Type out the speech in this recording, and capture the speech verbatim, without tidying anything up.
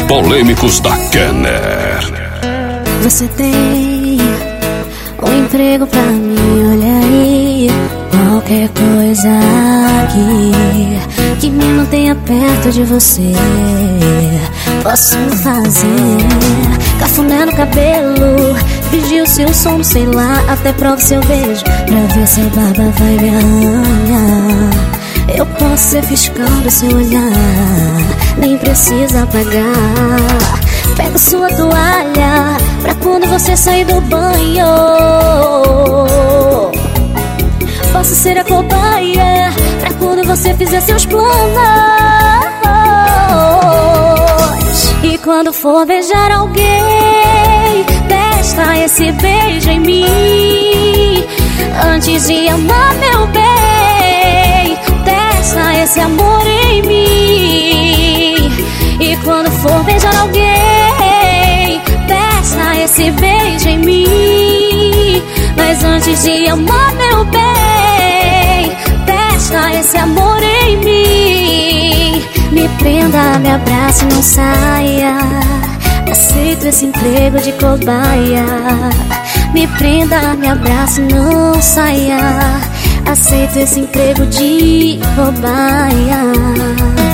polêmicos da Kenner. Você tem um emprego pra mim, olha aí. Qualquer coisa aqui que me mantenha perto de você, posso fazer. Cafuné no cabelo, vigio seu sono, sei lá, até provo seu beijo, pra ver se a barba vai me arranhar. Eu posso ser fiscal do seu olhar, nem precisa pagar. Pego sua toalha pra quando você sair do banho. Posso ser a cobaia pra quando você fizer seus planos. E quando for beijar alguém, testa esse beijo em mim. Antes de amar meu bem, testa esse amor em mim. E quando for beijar alguém, testa esse beijo em mim. Mas antes de amar meu bem, testa esse amor em mim. Me prenda, me abrace e não saia. Aceito esse emprego de cobaia. Me prenda, me abrace e não saia. Aceito esse emprego de cobaia.